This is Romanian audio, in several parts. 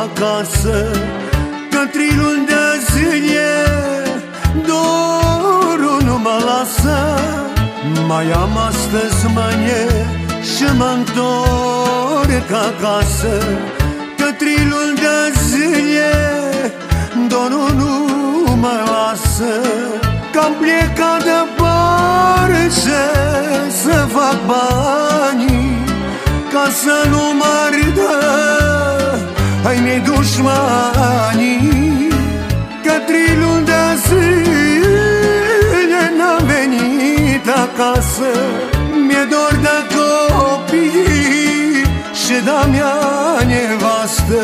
acasă, că trilul de zânie dorul nu mă lasă. Mai am astăzi mânie și mă-ntorc acasă, că trilul de zânie dorul nu mă lasă. Că-am plecat departe să fac banii, ca să nu mă ardă ai mei dușmanii. Că trilul de zile n-a venit acasă, mi-e dor de copii și de-a mea nevastă.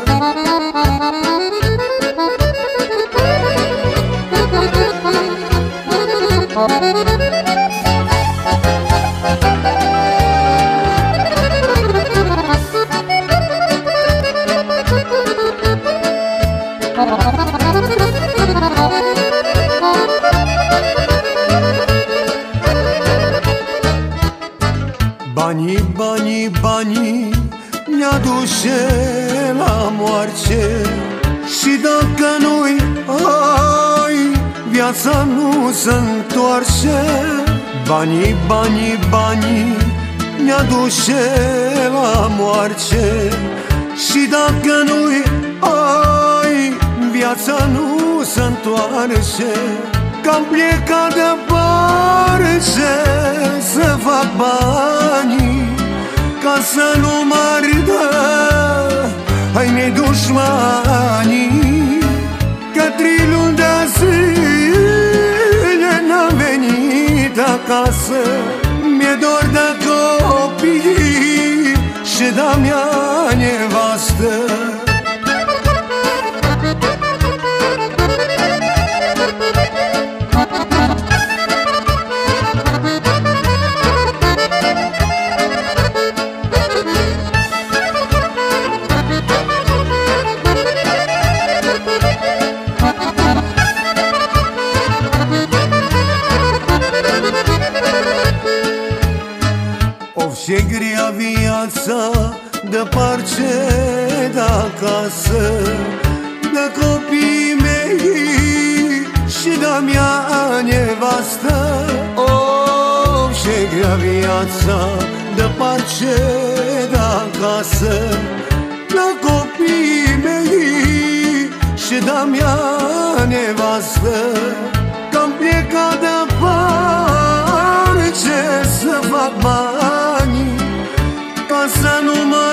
Banii, banii, banii ne-a duce la moarte, și dacă nu-i ai, viața nu se întoarce. Banii, banii, banii ne-a duce la moarte, și dacă nu-i ai, viața nu se întoarce. Că-am plecat departe să fac banii, ca să nu mă ardă ai mei dușmanii. Că trilul de zile n-a venit acasă, mi-e dor de copii și de-a mea nevastă. Ce grea viața departe de acasă, de copiii mei și de-a mea nevastă. Oh, ce grea viața departe de acasă, de copiii mei și de-a mea nevastă. Că-am plecat departe să fac bani, ca să nu mă